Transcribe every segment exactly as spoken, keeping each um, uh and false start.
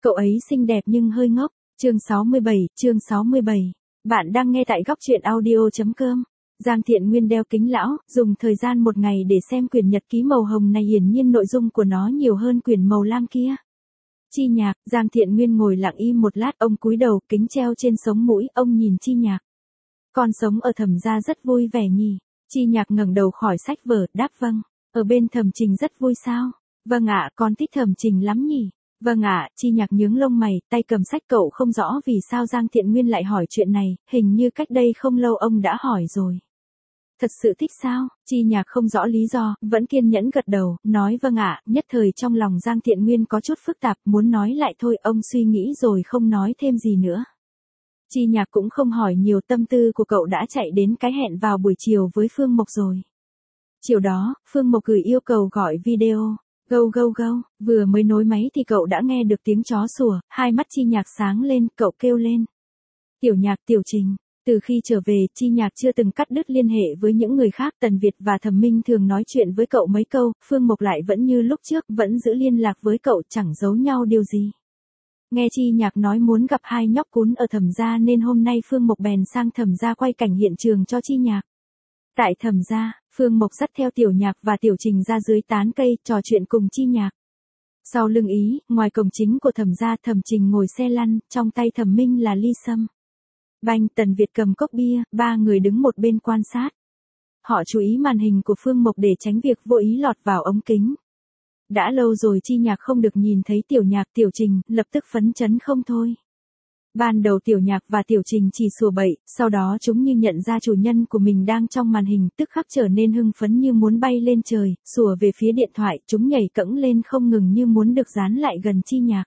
Cậu ấy xinh đẹp nhưng hơi ngốc. Chương sáu mươi bảy, chương sáu mươi bảy. Bạn đang nghe tại góc truyện audio.com. Giang Thiện Nguyên đeo kính lão, dùng thời gian một ngày để xem quyển nhật ký màu hồng này, hiển nhiên nội dung của nó nhiều hơn quyển màu lam kia. Chi Nhạc, Giang Thiện Nguyên ngồi lặng im một lát, ông cúi đầu, kính treo trên sống mũi, ông nhìn Chi Nhạc. Con sống ở Thẩm gia rất vui vẻ nhỉ? Chi Nhạc ngẩng đầu khỏi sách vở, đáp vâng. Ở bên Thẩm Trình rất vui sao? Vâng ạ, con thích Thẩm Trình lắm nhỉ? Vâng ạ, Chi Nhạc nhướng lông mày, tay cầm sách. Cậu không rõ vì sao Giang Thiện Nguyên lại hỏi chuyện này, hình như cách đây không lâu ông đã hỏi rồi. Thật sự thích sao? Chi Nhạc không rõ lý do, vẫn kiên nhẫn gật đầu, nói vâng ạ. Nhất thời trong lòng Giang Thiện Nguyên có chút phức tạp, muốn nói lại thôi, ông suy nghĩ rồi không nói thêm gì nữa. Chi Nhạc cũng không hỏi nhiều, tâm tư của cậu đã chạy đến cái hẹn vào buổi chiều với Phương Mộc rồi. Chiều đó, Phương Mộc gửi yêu cầu gọi video. Gâu gâu gâu, vừa mới nối máy thì cậu đã nghe được tiếng chó sủa, hai mắt Chi Nhạc sáng lên, cậu kêu lên. Tiểu Nhạc, Tiểu Trình. Từ khi trở về, Chi Nhạc chưa từng cắt đứt liên hệ với những người khác. Tần Việt và Thẩm Minh thường nói chuyện với cậu mấy câu, Phương Mộc lại vẫn như lúc trước, vẫn giữ liên lạc với cậu, chẳng giấu nhau điều gì. Nghe Chi Nhạc nói muốn gặp hai nhóc cún ở Thẩm gia nên hôm nay Phương Mộc bèn sang Thẩm gia quay cảnh hiện trường cho Chi Nhạc. Tại Thẩm gia, Phương Mộc dắt theo Tiểu Nhạc và Tiểu Trình ra dưới tán cây, trò chuyện cùng Chi Nhạc. Sau lưng ý, ngoài cổng chính của Thẩm gia, Thẩm Trình ngồi xe lăn, trong tay Thẩm Minh là ly sâm. Banh, Tần Việt cầm cốc bia, ba người đứng một bên quan sát. Họ chú ý màn hình của Phương Mộc để tránh việc vô ý lọt vào ống kính. Đã lâu rồi Chi Nhạc không được nhìn thấy Tiểu Nhạc, Tiểu Trình, lập tức phấn chấn không thôi. Ban đầu Tiểu Nhạc và Tiểu Trình chỉ sủa bậy, sau đó chúng như nhận ra chủ nhân của mình đang trong màn hình, tức khắc trở nên hưng phấn như muốn bay lên trời, sủa về phía điện thoại, chúng nhảy cẫng lên không ngừng như muốn được dán lại gần Chi Nhạc.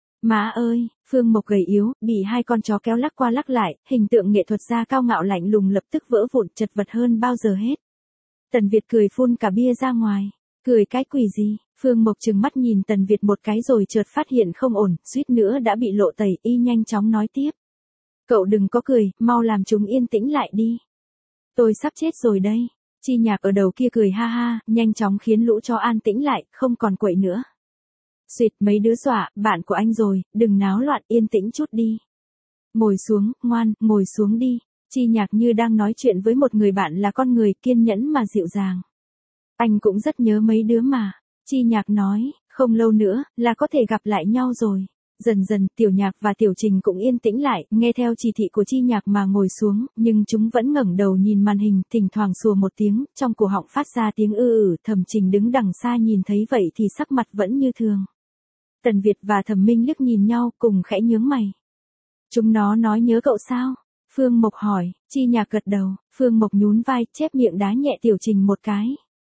Má ơi, Phương Mộc gầy yếu, bị hai con chó kéo lắc qua lắc lại, hình tượng nghệ thuật gia cao ngạo lạnh lùng lập tức vỡ vụn, chật vật hơn bao giờ hết. Tần Việt cười phun cả bia ra ngoài. Cười cái quỷ gì? Phương Mộc trừng mắt nhìn Tần Việt một cái rồi chợt phát hiện không ổn, suýt nữa đã bị lộ tẩy, y nhanh chóng nói tiếp. Cậu đừng có cười, mau làm chúng yên tĩnh lại đi. Tôi sắp chết rồi đây. Chi Nhạc ở đầu kia cười ha ha, nhanh chóng khiến lũ chó an tĩnh lại, không còn quậy nữa. Xuyệt, mấy đứa dọa, bạn của anh rồi, đừng náo loạn, yên tĩnh chút đi. Ngồi xuống, ngoan, ngồi xuống đi. Chi Nhạc như đang nói chuyện với một người bạn là con người, kiên nhẫn mà dịu dàng. Anh cũng rất nhớ mấy đứa mà. Chi Nhạc nói, không lâu nữa, là có thể gặp lại nhau rồi. Dần dần, Tiểu Nhạc và Tiểu Trình cũng yên tĩnh lại, nghe theo chỉ thị của Chi Nhạc mà ngồi xuống, nhưng chúng vẫn ngẩng đầu nhìn màn hình, thỉnh thoảng sủa một tiếng, trong cổ họng phát ra tiếng ư ử. Thẩm Trình đứng đằng xa nhìn thấy vậy thì sắc mặt vẫn như thường. Tần Việt và Thẩm Minh liếc nhìn nhau, cùng khẽ nhướng mày. Chúng nó nói nhớ cậu sao? Phương Mộc hỏi. Chi Nhạc gật đầu, Phương Mộc nhún vai, chép miệng đá nhẹ Tiểu Trình một cái.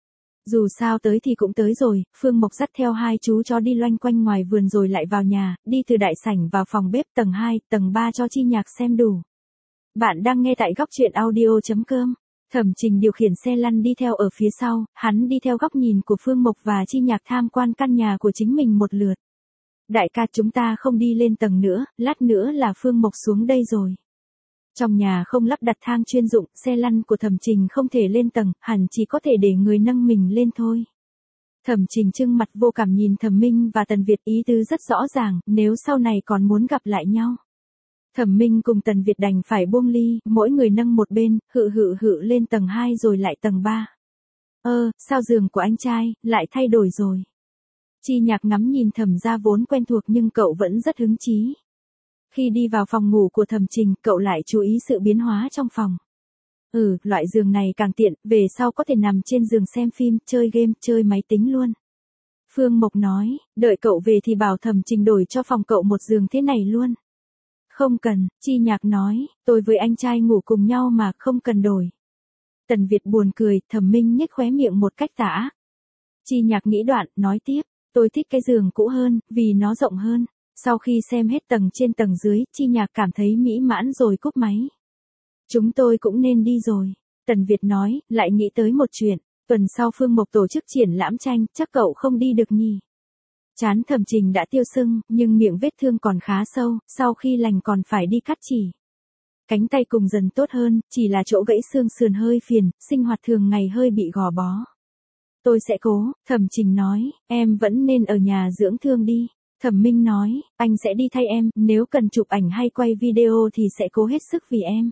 Dù sao tới thì cũng tới rồi, Phương Mộc dắt theo hai chú chó đi loanh quanh ngoài vườn rồi lại vào nhà, đi từ đại sảnh vào phòng bếp tầng hai, tầng ba cho Chi Nhạc xem đủ. Bạn đang nghe tại góc truyện audio.com. Thẩm Trình điều khiển xe lăn đi theo ở phía sau, hắn đi theo góc nhìn của Phương Mộc và Chi Nhạc tham quan căn nhà của chính mình một lượt. Đại ca, chúng ta không đi lên tầng nữa, lát nữa là Phương Mộc xuống đây rồi. Trong nhà không lắp đặt thang chuyên dụng, xe lăn của Thẩm Trình không thể lên tầng, hẳn chỉ có thể để người nâng mình lên thôi. Thẩm Trình trưng mặt vô cảm nhìn Thẩm Minh và Tần Việt, ý tứ rất rõ ràng, nếu sau này còn muốn gặp lại nhau. Thẩm Minh cùng Tần Việt đành phải buông ly, mỗi người nâng một bên, hự hự hự lên tầng hai rồi lại tầng ba. Ơ, sao giường của anh trai lại thay đổi rồi? Chi Nhạc ngắm nhìn Thẩm gia vốn quen thuộc nhưng cậu vẫn rất hứng chí. Khi đi vào phòng ngủ của Thẩm Trình, cậu lại chú ý sự biến hóa trong phòng. Ừ, loại giường này càng tiện, về sau có thể nằm trên giường xem phim, chơi game, chơi máy tính luôn. Phương Mộc nói, đợi cậu về thì bảo Thẩm Trình đổi cho phòng cậu một giường thế này luôn. Không cần, Chi Nhạc nói, tôi với anh trai ngủ cùng nhau mà, không cần đổi. Tần Việt buồn cười, Thẩm Minh nhếch khóe miệng một cách tà ác. Chi Nhạc nghĩ đoạn, nói tiếp, tôi thích cái giường cũ hơn, vì nó rộng hơn. Sau khi xem hết tầng trên tầng dưới, Chi Nhạc cảm thấy mỹ mãn rồi cúp máy. Chúng tôi cũng nên đi rồi. Tần Việt nói, lại nghĩ tới một chuyện. Tuần sau Phương Mộc tổ chức triển lãm tranh, chắc cậu không đi được nhỉ. Trán Thẩm Trình đã tiêu sưng, nhưng miệng vết thương còn khá sâu, sau khi lành còn phải đi cắt chỉ. Cánh tay cùng dần tốt hơn, chỉ là chỗ gãy xương sườn hơi phiền, sinh hoạt thường ngày hơi bị gò bó. Tôi sẽ cố, Thẩm Trình nói, em vẫn nên ở nhà dưỡng thương đi. Thẩm Minh nói, anh sẽ đi thay em, nếu cần chụp ảnh hay quay video thì sẽ cố hết sức vì em.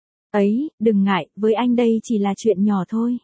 Ấy, đừng ngại, với anh đây chỉ là chuyện nhỏ thôi.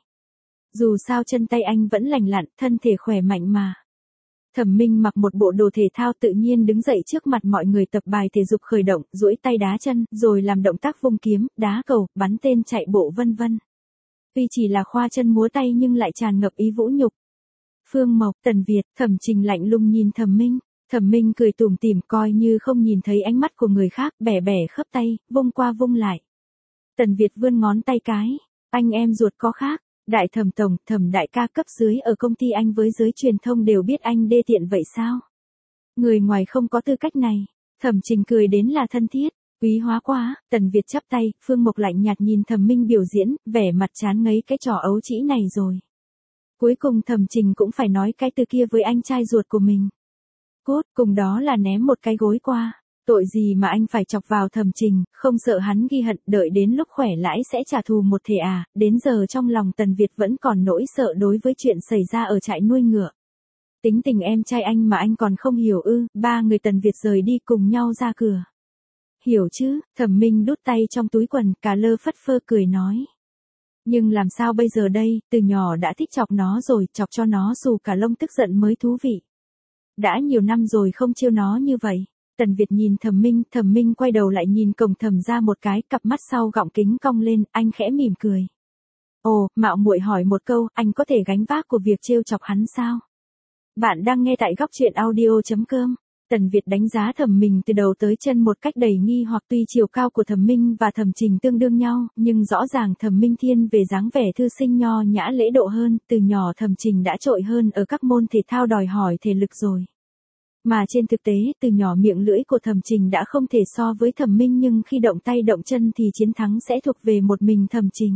Dù sao chân tay anh vẫn lành lặn, thân thể khỏe mạnh mà. Thẩm Minh mặc một bộ đồ thể thao tự nhiên đứng dậy trước mặt mọi người tập bài thể dục khởi động, duỗi tay đá chân, rồi làm động tác vung kiếm, đá cầu, bắn tên chạy bộ vân vân. Tuy chỉ là khoa chân múa tay nhưng lại tràn ngập ý vũ nhục. Phương Mộc, Tần Việt, Thẩm Trình lạnh lùng nhìn Thẩm Minh. Thẩm Minh cười tủm tỉm coi như không nhìn thấy ánh mắt của người khác, bẻ bẻ khớp tay, vung qua vung lại. Tần Việt vươn ngón tay cái, anh em ruột có khác. Đại Thẩm tổng, Thẩm đại ca cấp dưới ở công ty anh với giới truyền thông đều biết anh đê tiện vậy sao? Người ngoài không có tư cách này. Thẩm Trình cười đến là thân thiết, quý hóa quá. Tần Việt chắp tay, Phương Mộc lạnh nhạt nhìn Thẩm Minh biểu diễn, vẻ mặt chán ngấy cái trò ấu trĩ này rồi. Cuối cùng Thẩm Trình cũng phải nói cái từ kia với anh trai ruột của mình. Cốt, cùng đó là ném một cái gối qua. Tội gì mà anh phải chọc vào Thẩm Trình, không sợ hắn ghi hận, đợi đến lúc khỏe lãi sẽ trả thù một thể à, đến giờ trong lòng Tần Việt vẫn còn nỗi sợ đối với chuyện xảy ra ở trại nuôi ngựa. Tính tình em trai anh mà anh còn không hiểu ư? Ba người Tần Việt rời đi cùng nhau ra cửa. Hiểu chứ? Thẩm Minh đút tay trong túi quần, cà lơ phất phơ cười nói. Nhưng làm sao bây giờ đây, từ nhỏ đã thích chọc nó rồi, chọc cho nó xù cả lông tức giận mới thú vị. Đã nhiều năm rồi không trêu nó như vậy. Tần Việt nhìn Thẩm Minh, Thẩm Minh quay đầu lại nhìn cổng Thẩm ra một cái, cặp mắt sau gọng kính cong lên, anh khẽ mỉm cười. Ồ, mạo muội hỏi một câu, anh có thể gánh vác của việc trêu chọc hắn sao? Bạn đang nghe tại góc truyện audio chấm com. Tần Việt đánh giá Thẩm Minh từ đầu tới chân một cách đầy nghi hoặc tuy chiều cao của Thẩm Minh và Thẩm Trình tương đương nhau, nhưng rõ ràng Thẩm Minh thiên về dáng vẻ thư sinh nho nhã lễ độ hơn, từ nhỏ Thẩm Trình đã trội hơn ở các môn thể thao đòi hỏi thể lực rồi. Mà trên thực tế, từ nhỏ miệng lưỡi của Thẩm Trình đã không thể so với Thẩm Minh nhưng khi động tay động chân thì chiến thắng sẽ thuộc về một mình Thẩm Trình.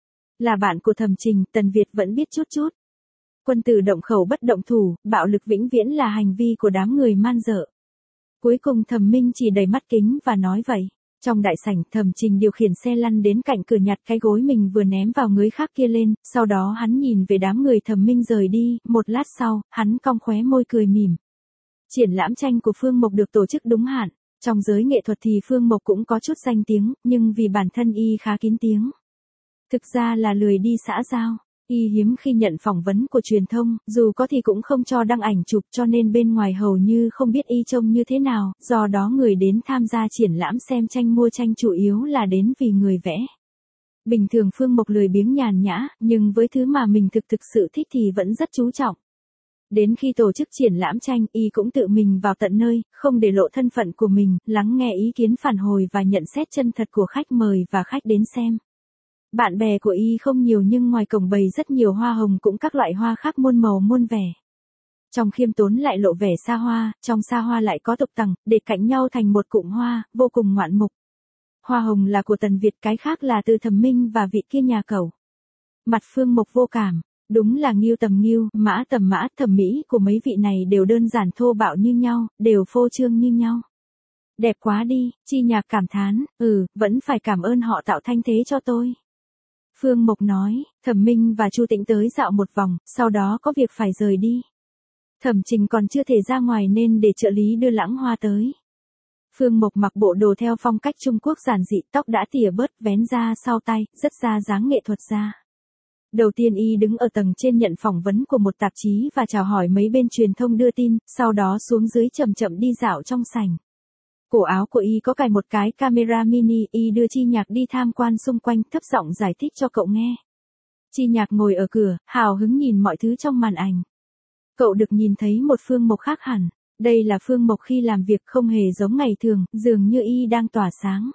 Là bạn của Thẩm Trình, Tần Việt vẫn biết chút chút. Quân tử động khẩu bất động thủ, bạo lực vĩnh viễn là hành vi của đám người man dợ. Cuối cùng Thẩm Minh chỉ đầy mắt kính và nói vậy. Trong đại sảnh, Thẩm Trình điều khiển xe lăn đến cạnh cửa nhặt cái gối mình vừa ném vào người khác kia lên, sau đó hắn nhìn về đám người Thẩm Minh rời đi, một lát sau, hắn cong khóe môi cười mỉm. Triển lãm tranh của Phương Mộc được tổ chức đúng hạn, trong giới nghệ thuật thì Phương Mộc cũng có chút danh tiếng, nhưng vì bản thân y khá kín tiếng. Thực ra là lười đi xã giao, y hiếm khi nhận phỏng vấn của truyền thông, dù có thì cũng không cho đăng ảnh chụp cho nên bên ngoài hầu như không biết y trông như thế nào, do đó người đến tham gia triển lãm xem tranh mua tranh chủ yếu là đến vì người vẽ. Bình thường Phương Mộc lười biếng nhàn nhã, nhưng với thứ mà mình thực thực sự thích thì vẫn rất chú trọng. Đến khi tổ chức triển lãm tranh, y cũng tự mình vào tận nơi, không để lộ thân phận của mình, lắng nghe ý kiến phản hồi và nhận xét chân thật của khách mời và khách đến xem. Bạn bè của y không nhiều nhưng ngoài cổng bày rất nhiều hoa hồng cũng các loại hoa khác muôn màu muôn vẻ. Trong khiêm tốn lại lộ vẻ xa hoa, trong xa hoa lại có tục tằng, để cạnh nhau thành một cụm hoa, vô cùng ngoạn mục. Hoa hồng là của Tần Việt, cái khác là từ Thẩm Minh và vị kia nhà cẩu. Mặt Phương Mộc vô cảm. Đúng là nghiêu tầm nghiêu, mã tầm mã, thẩm mỹ của mấy vị này đều đơn giản thô bạo như nhau, đều phô trương như nhau. Đẹp quá đi, Chi Nhạc cảm thán, ừ, vẫn phải cảm ơn họ tạo thanh thế cho tôi. Phương Mộc nói, Thẩm Minh và Chu Tĩnh tới dạo một vòng, sau đó có việc phải rời đi. Thẩm Trình còn chưa thể ra ngoài nên để trợ lý đưa Lãng Hoa tới. Phương Mộc mặc bộ đồ theo phong cách Trung Quốc giản dị, tóc đã tỉa bớt, vén ra sau tay, rất ra dáng nghệ thuật ra. Đầu tiên y đứng ở tầng trên nhận phỏng vấn của một tạp chí và chào hỏi mấy bên truyền thông đưa tin, sau đó xuống dưới chậm chậm đi dạo trong sảnh. Cổ áo của y có cài một cái camera mini, y đưa Chi Nhạc đi tham quan xung quanh, thấp giọng giải thích cho cậu nghe. Chi Nhạc ngồi ở cửa, hào hứng nhìn mọi thứ trong màn ảnh. Cậu được nhìn thấy một Phương Mộc khác hẳn, đây là Phương Mộc khi làm việc không hề giống ngày thường, dường như y đang tỏa sáng.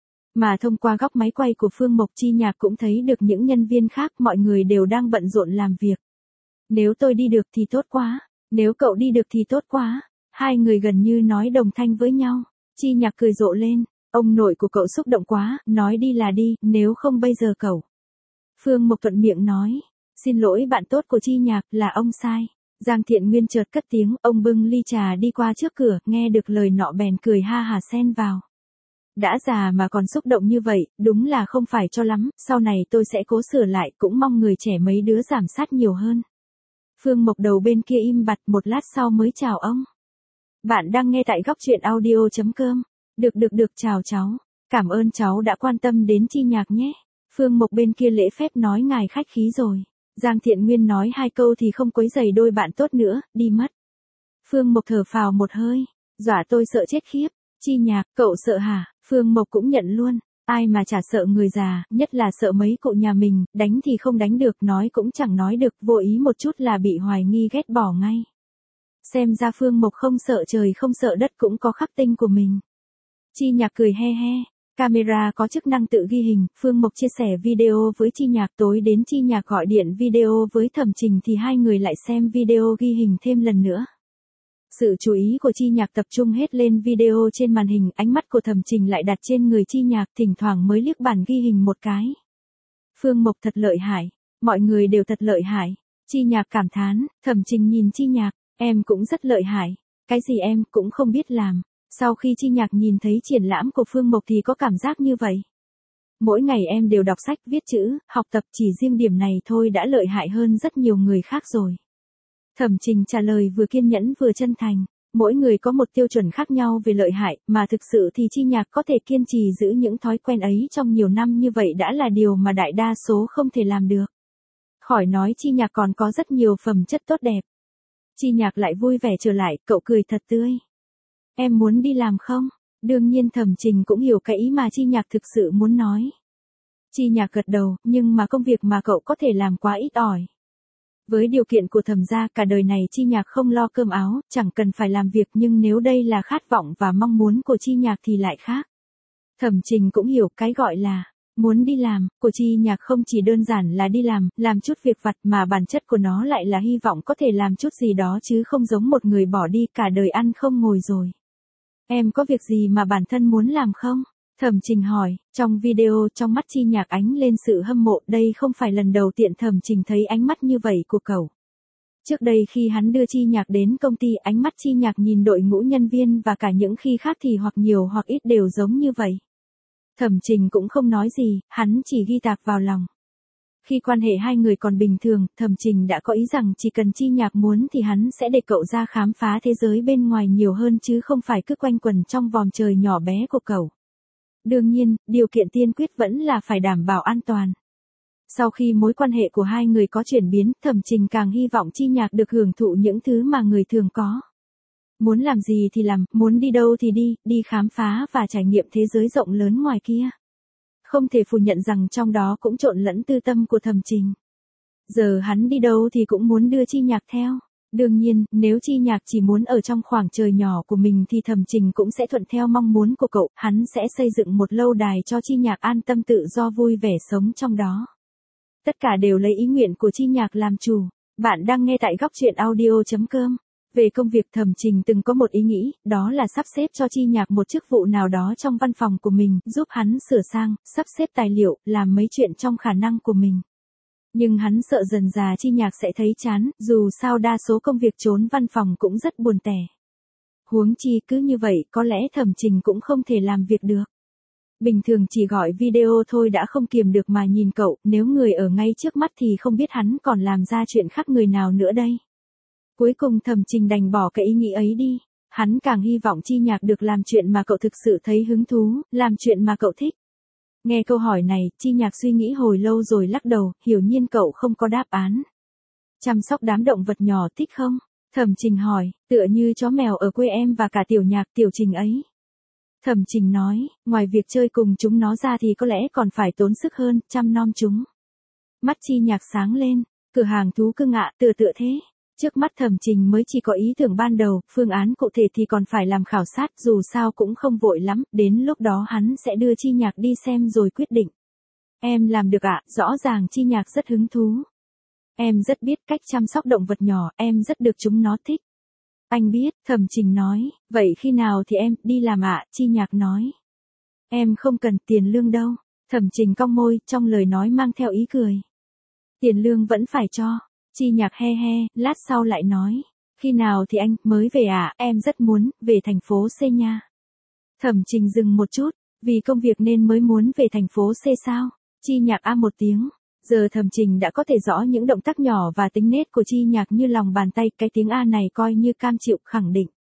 Mà thông qua góc máy quay của Phương Mộc, Chi Nhạc cũng thấy được những nhân viên khác, mọi người đều đang bận rộn làm việc. Nếu tôi đi được thì tốt quá, nếu cậu đi được thì tốt quá. Hai người gần như nói đồng thanh với nhau. Chi Nhạc cười rộ lên, ông nội của cậu xúc động quá, nói đi là đi, nếu không bây giờ cậu. Phương Mộc thuận miệng nói, xin lỗi bạn tốt của Chi Nhạc, là ông sai. Giang Thiện Nguyên chợt cất tiếng, ông bưng ly trà đi qua trước cửa, nghe được lời nọ bèn cười ha hả xen vào. Đã già mà còn xúc động như vậy, đúng là không phải cho lắm, sau này tôi sẽ cố sửa lại, cũng mong người trẻ mấy đứa giảm sát nhiều hơn. Phương Mộc đầu bên kia im bặt, một lát sau mới chào ông. Bạn đang nghe tại góc chuyện audio chấm com. Được được được chào cháu. Cảm ơn cháu đã quan tâm đến Chi Nhạc nhé. Phương Mộc bên kia lễ phép nói ngài khách khí rồi. Giang Thiện Nguyên nói hai câu thì không quấy rầy đôi bạn tốt nữa, đi mất. Phương Mộc thở phào một hơi. Dọa tôi sợ chết khiếp. Chi Nhạc, cậu sợ hả? Phương Mộc cũng nhận luôn. Ai mà chả sợ người già, nhất là sợ mấy cụ nhà mình, đánh thì không đánh được, nói cũng chẳng nói được, vô ý một chút là bị hoài nghi ghét bỏ ngay. Xem ra Phương Mộc không sợ trời không sợ đất cũng có khắc tinh của mình. Chi Nhạc cười he he. Camera có chức năng tự ghi hình, Phương Mộc chia sẻ video với Chi Nhạc, tối đến Chi Nhạc gọi điện video với Thẩm Trình thì hai người lại xem video ghi hình thêm lần nữa. Sự chú ý của Chi Nhạc tập trung hết lên video trên màn hình, ánh mắt của Thẩm Trình lại đặt trên người Chi Nhạc, thỉnh thoảng mới liếc bản ghi hình một cái. Phương Mộc thật lợi hại, mọi người đều thật lợi hại. Chi Nhạc cảm thán, Thẩm Trình nhìn Chi Nhạc, em cũng rất lợi hại. Cái gì em cũng không biết làm. Sau khi Chi Nhạc nhìn thấy triển lãm của Phương Mộc thì có cảm giác như vậy. Mỗi ngày em đều đọc sách, viết chữ, học tập, chỉ riêng điểm này thôi đã lợi hại hơn rất nhiều người khác rồi. Thẩm Trình trả lời vừa kiên nhẫn vừa chân thành. Mỗi người có một tiêu chuẩn khác nhau về lợi hại, mà thực sự thì Chi Nhạc có thể kiên trì giữ những thói quen ấy trong nhiều năm như vậy đã là điều mà đại đa số không thể làm được. Khỏi nói Chi Nhạc còn có rất nhiều phẩm chất tốt đẹp. Chi Nhạc lại vui vẻ trở lại, cậu cười thật tươi. Em muốn đi làm không? Đương nhiên Thẩm Trình cũng hiểu cái ý mà Chi Nhạc thực sự muốn nói. Chi Nhạc gật đầu, nhưng mà công việc mà cậu có thể làm quá ít ỏi. Với điều kiện của Thẩm gia, cả đời này Chi Nhạc không lo cơm áo, chẳng cần phải làm việc, nhưng nếu đây là khát vọng và mong muốn của Chi Nhạc thì lại khác. Thẩm Trình cũng hiểu cái gọi là muốn đi làm của Chi Nhạc không chỉ đơn giản là đi làm, làm chút việc vặt, mà bản chất của nó lại là hy vọng có thể làm chút gì đó chứ không giống một người bỏ đi cả đời ăn không ngồi rồi. Em có việc gì mà bản thân muốn làm không? Thẩm Trình hỏi. Trong video, trong mắt Chi Nhạc ánh lên sự hâm mộ, đây không phải lần đầu tiên Thẩm Trình thấy ánh mắt như vậy của cậu. Trước đây khi hắn đưa Chi Nhạc đến công ty, ánh mắt Chi Nhạc nhìn đội ngũ nhân viên và cả những khi khác thì hoặc nhiều hoặc ít đều giống như vậy. Thẩm Trình cũng không nói gì, hắn chỉ ghi tạc vào lòng. Khi quan hệ hai người còn bình thường, Thẩm Trình đã có ý rằng chỉ cần Chi Nhạc muốn thì hắn sẽ để cậu ra khám phá thế giới bên ngoài nhiều hơn chứ không phải cứ quanh quẩn trong vòng trời nhỏ bé của cậu. Đương nhiên, điều kiện tiên quyết vẫn là phải đảm bảo an toàn. Sau khi mối quan hệ của hai người có chuyển biến, Thẩm Trình càng hy vọng Chi Nhạc được hưởng thụ những thứ mà người thường có. Muốn làm gì thì làm, muốn đi đâu thì đi, đi khám phá và trải nghiệm thế giới rộng lớn ngoài kia. Không thể phủ nhận rằng trong đó cũng trộn lẫn tư tâm của Thẩm Trình. Giờ hắn đi đâu thì cũng muốn đưa Chi Nhạc theo. Đương nhiên, nếu Chi Nhạc chỉ muốn ở trong khoảng trời nhỏ của mình thì Thẩm Trình cũng sẽ thuận theo mong muốn của cậu, hắn sẽ xây dựng một lâu đài cho Chi Nhạc an tâm tự do vui vẻ sống trong đó. Tất cả đều lấy ý nguyện của Chi Nhạc làm chủ. Bạn đang nghe tại góc chuyện audio chấm com. Về công việc, Thẩm Trình từng có một ý nghĩ, đó là sắp xếp cho Chi Nhạc một chức vụ nào đó trong văn phòng của mình, giúp hắn sửa sang, sắp xếp tài liệu, làm mấy chuyện trong khả năng của mình. Nhưng hắn sợ dần dà Chi Nhạc sẽ thấy chán, dù sao đa số công việc trốn văn phòng cũng rất buồn tẻ. Huống chi cứ như vậy, có lẽ Thẩm Trình cũng không thể làm việc được. Bình thường chỉ gọi video thôi đã không kiềm được mà nhìn cậu, nếu người ở ngay trước mắt thì không biết hắn còn làm ra chuyện khác người nào nữa đây. Cuối cùng Thẩm Trình đành bỏ cái ý nghĩ ấy đi. Hắn càng hy vọng Chi Nhạc được làm chuyện mà cậu thực sự thấy hứng thú, làm chuyện mà cậu thích. Nghe câu hỏi này, Chi Nhạc suy nghĩ hồi lâu rồi lắc đầu, hiển nhiên cậu không có đáp án. Chăm sóc đám động vật nhỏ thích không? Thẩm Trình hỏi, tựa như chó mèo ở quê em và cả Tiểu Nhạc, Tiểu Trình ấy. Thẩm Trình nói, ngoài việc chơi cùng chúng nó ra thì có lẽ còn phải tốn sức hơn, chăm nom chúng. Mắt Chi Nhạc sáng lên, cửa hàng thú cưng ạ, tựa tựa thế. Trước mắt Thẩm Trình mới chỉ có ý tưởng ban đầu, phương án cụ thể thì còn phải làm khảo sát, dù sao cũng không vội lắm, đến lúc đó hắn sẽ đưa Chi Nhạc đi xem rồi quyết định. Em làm được ạ, rõ ràng Chi Nhạc rất hứng thú. Em rất biết cách chăm sóc động vật nhỏ, em rất được chúng nó thích. Anh biết, Thẩm Trình nói, vậy khi nào thì em đi làm ạ, Chi Nhạc nói. Em không cần tiền lương đâu. Thẩm Trình cong môi, trong lời nói mang theo ý cười. Tiền lương vẫn phải cho. Chi Nhạc he he, lát sau lại nói. Khi nào thì anh mới về à, em rất muốn, về thành phố C nha. Thẩm Trình dừng một chút, vì công việc nên mới muốn về thành phố C sao? Chi Nhạc a một tiếng. Giờ Thẩm Trình đã có thể rõ những động tác nhỏ và tính nết của Chi Nhạc như lòng bàn tay, cái tiếng A này coi như cam chịu khẳng định.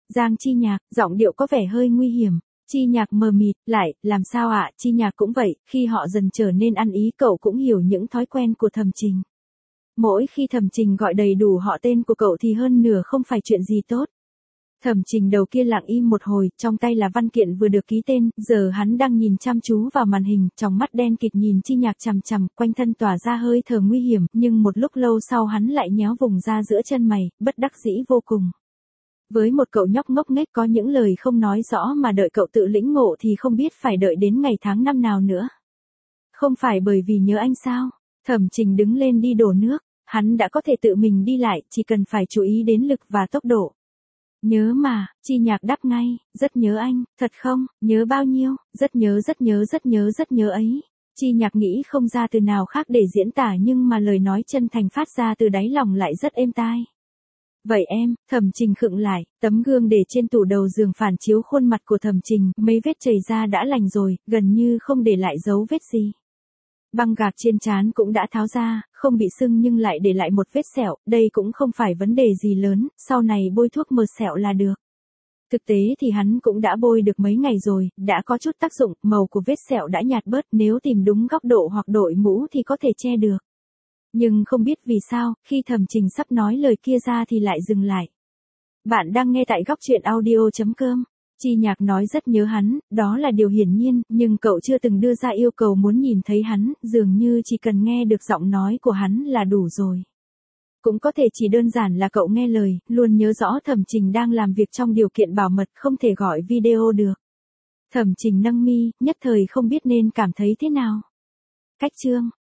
Giang Chi Nhạc, giọng điệu có vẻ hơi nguy hiểm. Chi Nhạc mờ mịt, lại, làm sao ạ, Chi Nhạc cũng vậy, khi họ dần trở nên ăn ý cậu cũng hiểu những thói quen của Thẩm Trình. Mỗi khi Thẩm Trình gọi đầy đủ họ tên của cậu thì hơn nửa không phải chuyện gì tốt. Thẩm Trình đầu kia lặng im một hồi, trong tay là văn kiện vừa được ký tên, giờ hắn đang nhìn chăm chú vào màn hình, trong mắt đen kịt nhìn Chi Nhạc chằm chằm, quanh thân tỏa ra hơi thở nguy hiểm, nhưng một lúc lâu sau hắn lại nhéo vùng ra giữa chân mày, bất đắc dĩ vô cùng. Với một cậu nhóc ngốc nghếch có những lời không nói rõ mà đợi cậu tự lĩnh ngộ thì không biết phải đợi đến ngày tháng năm nào nữa. Không phải bởi vì nhớ anh sao? Thẩm Trình đứng lên đi đổ nước, hắn đã có thể tự mình đi lại, chỉ cần phải chú ý đến lực và tốc độ. Nhớ mà, Chi Nhạc đáp ngay, rất nhớ anh, thật không, nhớ bao nhiêu, rất nhớ rất nhớ rất nhớ rất nhớ ấy. Chi Nhạc nghĩ không ra từ nào khác để diễn tả nhưng mà lời nói chân thành phát ra từ đáy lòng lại rất êm tai. Vậy em, Thẩm Trình khựng lại, tấm gương để trên tủ đầu giường phản chiếu khuôn mặt của Thẩm Trình, mấy vết chảy ra đã lành rồi, gần như không để lại dấu vết gì. Băng gạc trên trán cũng đã tháo ra, không bị sưng nhưng lại để lại một vết sẹo, đây cũng không phải vấn đề gì lớn, sau này bôi thuốc mờ sẹo là được. Thực tế thì hắn cũng đã bôi được mấy ngày rồi, đã có chút tác dụng, màu của vết sẹo đã nhạt bớt, nếu tìm đúng góc độ hoặc đội mũ thì có thể che được. Nhưng không biết vì sao, khi Thẩm Trình sắp nói lời kia ra thì lại dừng lại. Bạn đang nghe tại góc truyện audio chấm com. Chi Nhạc nói rất nhớ hắn, đó là điều hiển nhiên, nhưng cậu chưa từng đưa ra yêu cầu muốn nhìn thấy hắn, dường như chỉ cần nghe được giọng nói của hắn là đủ rồi. Cũng có thể chỉ đơn giản là cậu nghe lời, luôn nhớ rõ Thẩm Trình đang làm việc trong điều kiện bảo mật không thể gọi video được. Thẩm Trình nâng mi, nhất thời không biết nên cảm thấy thế nào. Cách chương